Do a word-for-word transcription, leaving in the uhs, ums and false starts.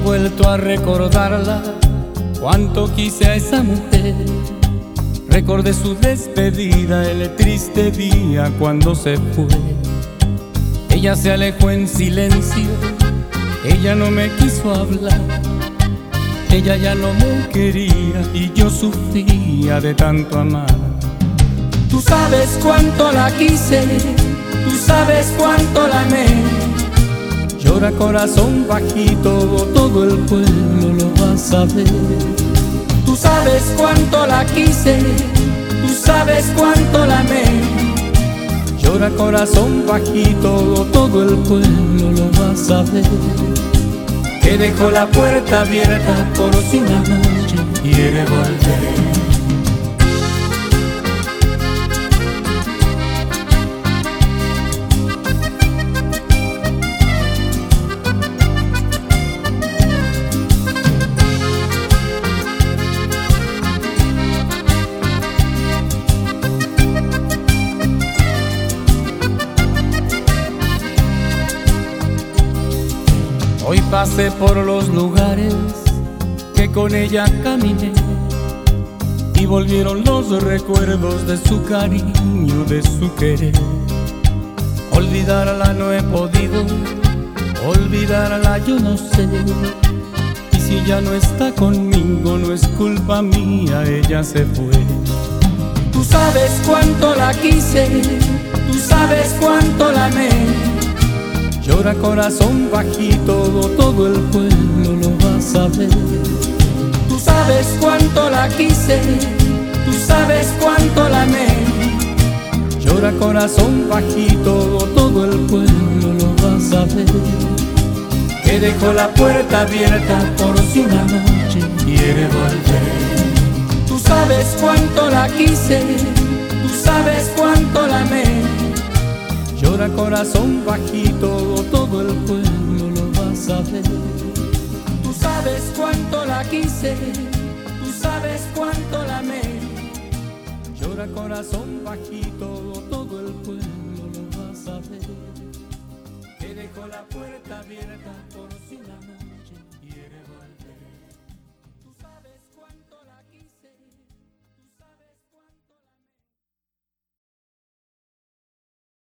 vuelto a recordarla, cuánto quise a esa mujer. Recordé su despedida, el triste día cuando se fue. Ella se alejó en silencio, ella no me quiso hablar. Ella ya no me quería y yo sufría de tanto amar. Tú sabes cuánto la quise, tú sabes cuánto la amé. Llora corazón bajito, todo el pueblo lo va a saber. Tú sabes cuánto la quise, tú sabes cuánto la amé. Llora corazón bajito, todo el pueblo lo va a saber. Que dejó la puerta abierta por si una noche quiere volver. Hoy pasé por los lugares que con ella caminé y volvieron los recuerdos de su cariño, de su querer. Olvidarla no he podido, olvidarla yo no sé. Y si ya no está conmigo no es culpa mía, ella se fue. Tú sabes cuánto la quise, tú sabes cuánto la amé. Llora corazón bajito, todo el pueblo lo va a saber. Tú sabes cuánto la quise, tú sabes cuánto la amé. Llora corazón bajito, todo el pueblo lo va a saber. Que dejó la puerta abierta por si una noche quiere volver. Tú sabes cuánto la quise, tú sabes cuánto la amé. Llora corazón bajito, todo el pueblo lo va a saber. Tú sabes cuánto la quise, tú sabes cuánto la amé. Llora corazón bajito, todo el pueblo lo va a saber. Que dejó la puerta abierta por si una noche